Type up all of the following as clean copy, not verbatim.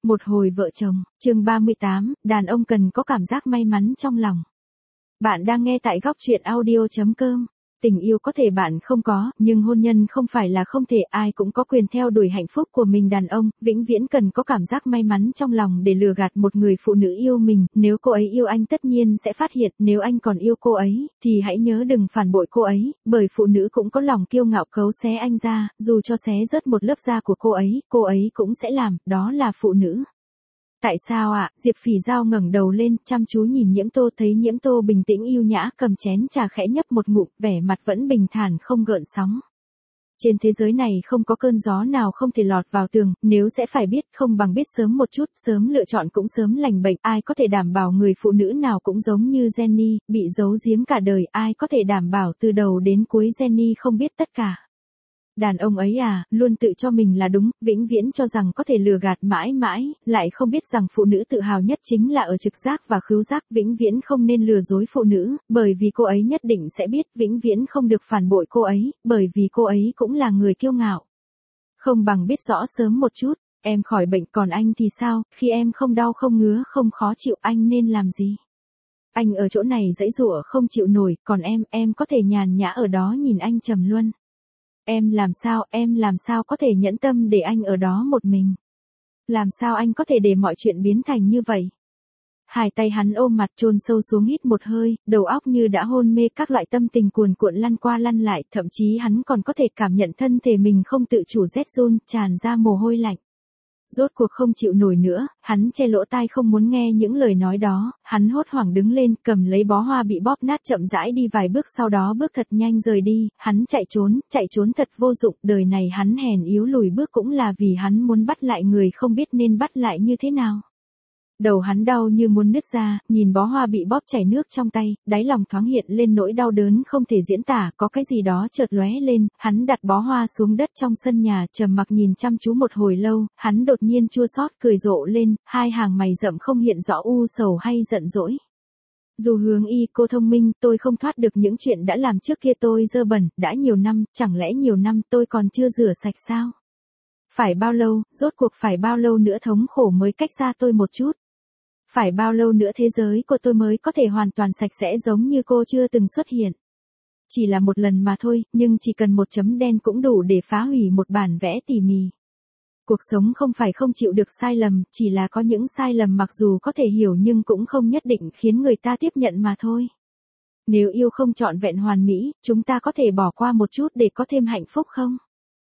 Một hồi vợ chồng, chương 38, đàn ông cần có cảm giác may mắn trong lòng. Bạn đang nghe tại góc truyện audio.com. Tình yêu có thể bạn không có, nhưng hôn nhân không phải là không thể, ai cũng có quyền theo đuổi hạnh phúc của mình. Đàn ông, vĩnh viễn cần có cảm giác may mắn trong lòng để lừa gạt một người phụ nữ yêu mình. Nếu cô ấy yêu anh tất nhiên sẽ phát hiện, nếu anh còn yêu cô ấy, thì hãy nhớ đừng phản bội cô ấy, bởi phụ nữ cũng có lòng kiêu ngạo cấu xé anh ra, dù cho xé rớt một lớp da của cô ấy cũng sẽ làm, đó là phụ nữ. Tại sao ạ? Diệp Phỉ Dao ngẩng đầu lên, chăm chú nhìn Nhiễm Tô, thấy Nhiễm Tô bình tĩnh yêu nhã cầm chén trà khẽ nhấp một ngụm, vẻ mặt vẫn bình thản không gợn sóng. Trên thế giới này không có cơn gió nào không thể lọt vào tường, nếu sẽ phải biết không bằng biết sớm một chút, sớm lựa chọn cũng sớm lành bệnh. Ai có thể đảm bảo người phụ nữ nào cũng giống như Jenny, bị giấu giếm cả đời, ai có thể đảm bảo từ đầu đến cuối Jenny không biết tất cả. Đàn ông ấy luôn tự cho mình là đúng, vĩnh viễn cho rằng có thể lừa gạt mãi mãi, lại không biết rằng phụ nữ tự hào nhất chính là ở trực giác và khứu giác. Vĩnh viễn không nên lừa dối phụ nữ, bởi vì cô ấy nhất định sẽ biết. Vĩnh viễn không được phản bội cô ấy, bởi vì cô ấy cũng là người kiêu ngạo. Không bằng biết rõ sớm một chút, em khỏi bệnh còn anh thì sao, khi em không đau không ngứa không khó chịu anh nên làm gì? Anh ở chỗ này giãy giụa không chịu nổi, còn em có thể nhàn nhã ở đó nhìn anh trầm luân. Em làm sao có thể nhẫn tâm để anh ở đó một mình? Làm sao anh có thể để mọi chuyện biến thành như vậy? Hai tay hắn ôm mặt chôn sâu xuống hít một hơi, đầu óc như đã hôn mê, các loại tâm tình cuồn cuộn lăn qua lăn lại, thậm chí hắn còn có thể cảm nhận thân thể mình không tự chủ rét run, tràn ra mồ hôi lạnh. Rốt cuộc không chịu nổi nữa, hắn che lỗ tai không muốn nghe những lời nói đó, hắn hốt hoảng đứng lên, cầm lấy bó hoa bị bóp nát chậm rãi đi vài bước, sau đó bước thật nhanh rời đi. Hắn chạy trốn thật vô dụng, đời này hắn hèn yếu lùi bước cũng là vì hắn muốn bắt lại người không biết nên bắt lại như thế nào. Đầu hắn đau như muốn nứt ra, nhìn bó hoa bị bóp chảy nước trong tay, đáy lòng thoáng hiện lên nỗi đau đớn không thể diễn tả, có cái gì đó chợt lóe lên, hắn đặt bó hoa xuống đất trong sân nhà, trầm mặc nhìn chăm chú một hồi lâu, hắn đột nhiên chua xót cười rộ lên, hai hàng mày rậm không hiện rõ u sầu hay giận dỗi. Dù Hướng Y, cô thông minh, tôi không thoát được những chuyện đã làm trước kia, tôi dơ bẩn, đã nhiều năm, chẳng lẽ nhiều năm tôi còn chưa rửa sạch sao? Phải bao lâu, rốt cuộc phải bao lâu nữa thống khổ mới cách xa tôi một chút? Phải bao lâu nữa thế giới của tôi mới có thể hoàn toàn sạch sẽ giống như cô chưa từng xuất hiện? Chỉ là một lần mà thôi, nhưng chỉ cần một chấm đen cũng đủ để phá hủy một bản vẽ tỉ mỉ. Cuộc sống không phải không chịu được sai lầm, chỉ là có những sai lầm mặc dù có thể hiểu nhưng cũng không nhất định khiến người ta tiếp nhận mà thôi. Nếu yêu không trọn vẹn hoàn mỹ, chúng ta có thể bỏ qua một chút để có thêm hạnh phúc không?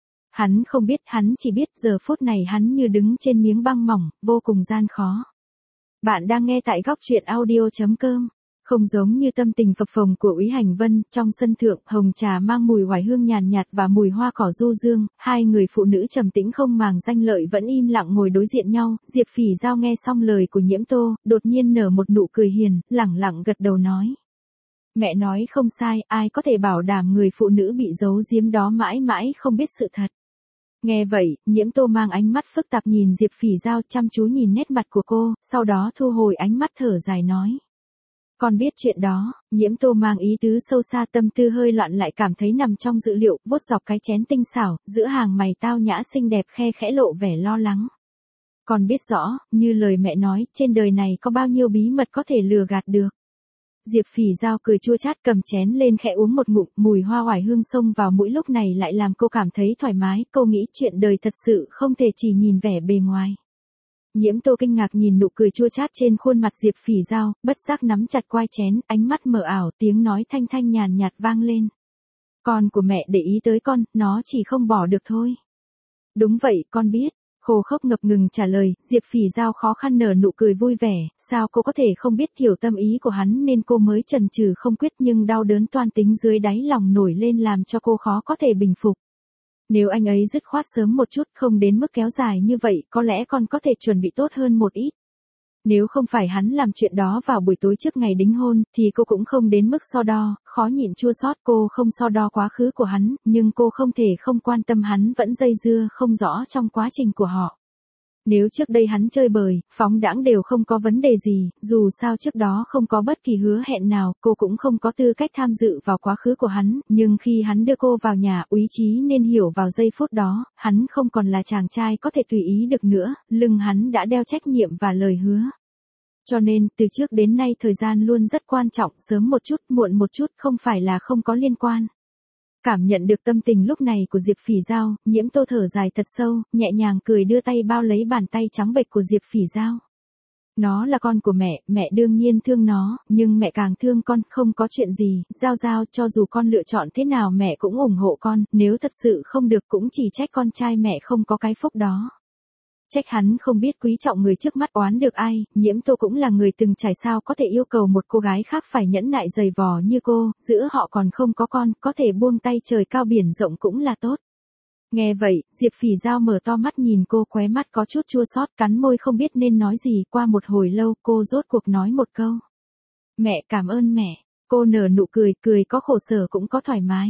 Hắn không biết, hắn chỉ biết giờ phút này hắn như đứng trên miếng băng mỏng, vô cùng gian khó. Bạn đang nghe tại góc truyện audio.com. Không giống như tâm tình phập phồng của Úy Hành Vân, trong sân thượng, hồng trà mang mùi oải hương nhàn nhạt và mùi hoa cỏ du dương, hai người phụ nữ trầm tĩnh không màng danh lợi vẫn im lặng ngồi đối diện nhau. Diệp Phỉ Dao nghe xong lời của Nhiễm Tô, đột nhiên nở một nụ cười hiền, lẳng lặng gật đầu nói. Mẹ nói không sai, ai có thể bảo đảm người phụ nữ bị giấu giếm đó mãi mãi không biết sự thật. Nghe vậy, Nhiễm Tô mang ánh mắt phức tạp nhìn Diệp Phỉ Dao, chăm chú nhìn nét mặt của cô, sau đó thu hồi ánh mắt thở dài nói. Con biết chuyện đó. Nhiễm Tô mang ý tứ sâu xa, tâm tư hơi loạn lại cảm thấy nằm trong dự liệu, vuốt dọc cái chén tinh xảo, giữa hàng mày tao nhã xinh đẹp khe khẽ lộ vẻ lo lắng. Con biết rõ, như lời mẹ nói, trên đời này có bao nhiêu bí mật có thể lừa gạt được. Diệp Phỉ Dao cười chua chát cầm chén lên khẽ uống một ngụm, mùi hoa oải hương xông vào mũi lúc này lại làm cô cảm thấy thoải mái, cô nghĩ chuyện đời thật sự không thể chỉ nhìn vẻ bề ngoài. Nhiễm Tô kinh ngạc nhìn nụ cười chua chát trên khuôn mặt Diệp Phỉ Dao, bất giác nắm chặt quai chén, ánh mắt mờ ảo, tiếng nói thanh thanh nhàn nhạt vang lên. Con của mẹ để ý tới con, nó chỉ không bỏ được thôi. Đúng vậy, con biết. Khô khốc ngập ngừng trả lời, Diệp Phỉ Dao khó khăn nở nụ cười vui vẻ, sao cô có thể không biết hiểu tâm ý của hắn nên cô mới chần chừ không quyết, nhưng đau đớn toan tính dưới đáy lòng nổi lên làm cho cô khó có thể bình phục. Nếu anh ấy dứt khoát sớm một chút, không đến mức kéo dài như vậy, có lẽ con có thể chuẩn bị tốt hơn một ít. Nếu không phải hắn làm chuyện đó vào buổi tối trước ngày đính hôn, thì cô cũng không đến mức so đo, khó nhịn chua xót. Cô không so đo quá khứ của hắn, nhưng cô không thể không quan tâm hắn vẫn dây dưa không rõ trong quá trình của họ. Nếu trước đây hắn chơi bời, phóng đãng đều không có vấn đề gì, dù sao trước đó không có bất kỳ hứa hẹn nào, cô cũng không có tư cách tham dự vào quá khứ của hắn, nhưng khi hắn đưa cô vào nhà, Úy Chí nên hiểu vào giây phút đó, hắn không còn là chàng trai có thể tùy ý được nữa, lưng hắn đã đeo trách nhiệm và lời hứa. Cho nên, từ trước đến nay thời gian luôn rất quan trọng, sớm một chút, muộn một chút không phải là không có liên quan. Cảm nhận được tâm tình lúc này của Diệp Phỉ Dao, Nhiễm Tô thở dài thật sâu, nhẹ nhàng cười đưa tay bao lấy bàn tay trắng bệch của Diệp Phỉ Dao. Nó là con của mẹ đương nhiên thương nó, nhưng mẹ càng thương con, không có chuyện gì, Dao Dao cho dù con lựa chọn thế nào mẹ cũng ủng hộ con, nếu thật sự không được cũng chỉ trách con trai mẹ không có cái phúc đó. Trách hắn không biết quý trọng người trước mắt oán được ai, Nhiễm Tô cũng là người từng trải sao có thể yêu cầu một cô gái khác phải nhẫn nại dày vò như cô, giữa họ còn không có con, có thể buông tay trời cao biển rộng cũng là tốt. Nghe vậy, Diệp Phỉ Dao mở to mắt nhìn cô, khóe mắt có chút chua xót, cắn môi không biết nên nói gì, qua một hồi lâu cô rốt cuộc nói một câu. Mẹ cảm ơn mẹ, cô nở nụ cười, cười có khổ sở cũng có thoải mái.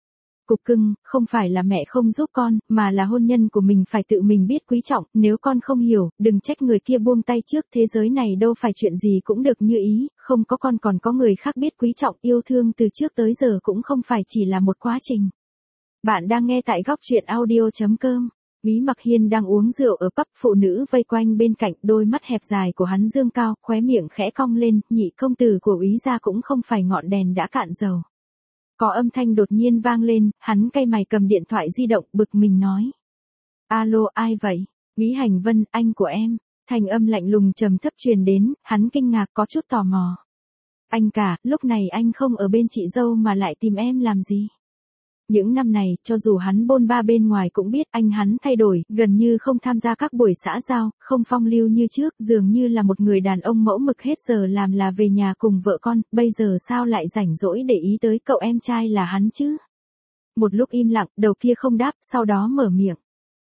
Cục cưng, không phải là mẹ không giúp con, mà là hôn nhân của mình phải tự mình biết quý trọng, nếu con không hiểu, đừng trách người kia buông tay trước, thế giới này đâu phải chuyện gì cũng được như ý, không có con còn có người khác biết quý trọng, yêu thương từ trước tới giờ cũng không phải chỉ là một quá trình. Bạn đang nghe tại góc truyện audio.com. Úy Mặc Hiên đang uống rượu ở pub, phụ nữ vây quanh bên cạnh, đôi mắt hẹp dài của hắn dương cao, khóe miệng khẽ cong lên, nhị công tử của Úy gia cũng không phải ngọn đèn đã cạn dầu. Có âm thanh đột nhiên vang lên, hắn cay mày cầm điện thoại di động, bực mình nói. Alo, ai vậy? Úy Hành Vân, anh của em. Thành âm lạnh lùng trầm thấp truyền đến, hắn kinh ngạc có chút tò mò. Anh cả, lúc này anh không ở bên chị dâu mà lại tìm em làm gì? Những năm này, cho dù hắn bôn ba bên ngoài cũng biết anh hắn thay đổi, gần như không tham gia các buổi xã giao, không phong lưu như trước, dường như là một người đàn ông mẫu mực, hết giờ làm là về nhà cùng vợ con, bây giờ sao lại rảnh rỗi để ý tới cậu em trai là hắn chứ? Một lúc im lặng, đầu kia không đáp, sau đó mở miệng.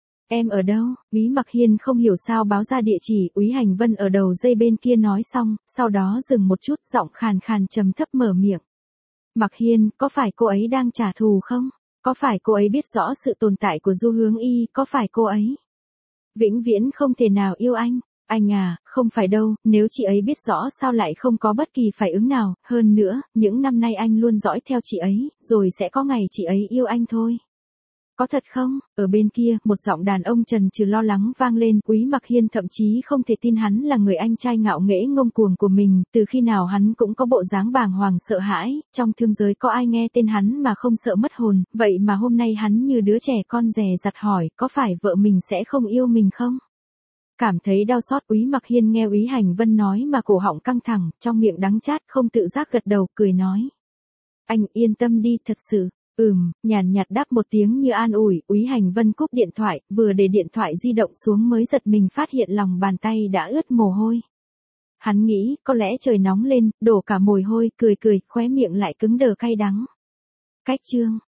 Em ở đâu? Úy Mặc Hiên không hiểu sao báo ra địa chỉ, Úy Hành Vân ở đầu dây bên kia nói xong, sau đó dừng một chút, giọng khàn khàn trầm thấp mở miệng. Mặc Hiên, có phải cô ấy đang trả thù không? Có phải cô ấy biết rõ sự tồn tại của Du Hướng Y, có phải cô ấy vĩnh viễn không thể nào yêu anh? Anh à, không phải đâu, nếu chị ấy biết rõ sao lại không có bất kỳ phản ứng nào, hơn nữa, những năm nay anh luôn dõi theo chị ấy, rồi sẽ có ngày chị ấy yêu anh thôi. Có thật không? Ở bên kia, một giọng đàn ông trần trừ lo lắng vang lên, Úy Mặc Hiên thậm chí không thể tin hắn là người anh trai ngạo nghễ ngông cuồng của mình, từ khi nào hắn cũng có bộ dáng bàng hoàng sợ hãi, trong thương giới có ai nghe tên hắn mà không sợ mất hồn, vậy mà hôm nay hắn như đứa trẻ con dè dặt hỏi, có phải vợ mình sẽ không yêu mình không? Cảm thấy đau xót, Úy Mặc Hiên nghe Úy Hành Vân nói mà cổ họng căng thẳng, trong miệng đắng chát không tự giác gật đầu, cười nói. Anh yên tâm đi, thật sự. Nhàn nhạt đáp một tiếng như an ủi, Úy Hành Vân cúp điện thoại, vừa để điện thoại di động xuống mới giật mình phát hiện lòng bàn tay đã ướt mồ hôi. Hắn nghĩ, có lẽ trời nóng lên, đổ cả mồ hôi, cười, khóe miệng lại cứng đờ cay đắng. Cách chương.